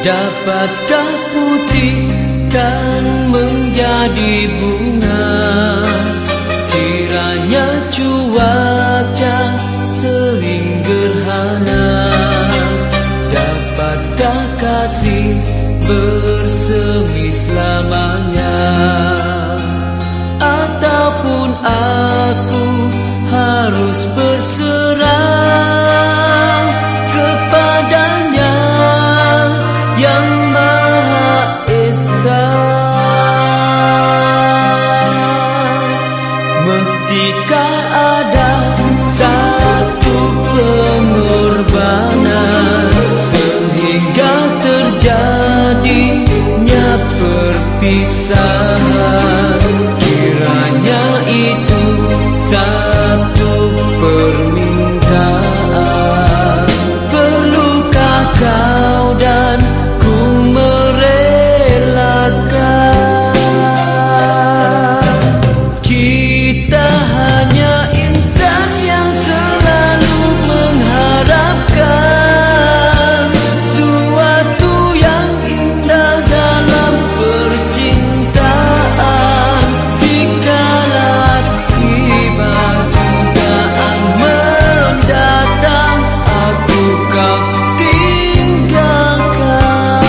Dapatkah putih kan menjadi bunga? Kiranya cuaca sering gerhana. Dapatkah kasih bersemi selamanya? Ataupun aku harus berserah kepadanya yang Maha Esa? Mestikah ada satu pengorbanan sehingga terjadinya perpisahan? Kiranya itu satu permintaan. Perlukah kau dan ku merelakan? Kita hanya insan yang selalu mengharapkan suatu yang indah dalam percintaan. Dikala tiba dugaan mendatang, aku kau tinggalkan.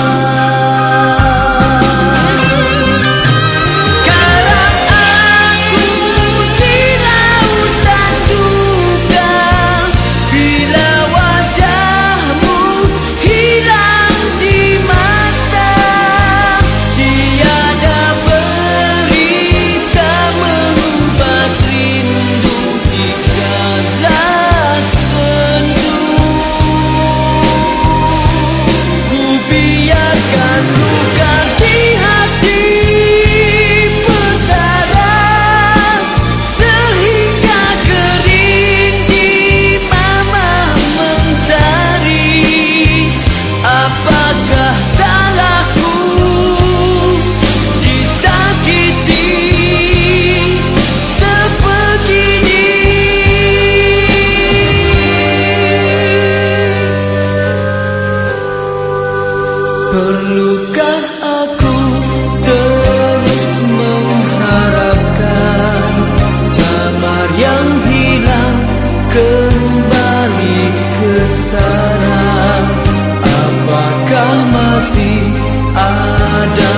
Karang aku di lautan duka, bila wajahmu hilang di mata. Tiada berita mengumpat rindu dikala sendu. Ku biarkan luka di hati berdarah sehingga kering di mamah mentari. Apakah salahku disakiti sebegini? Perlukah aku terus mengharapkan jamar yang hilang kembali ke sana? Apakah masih ada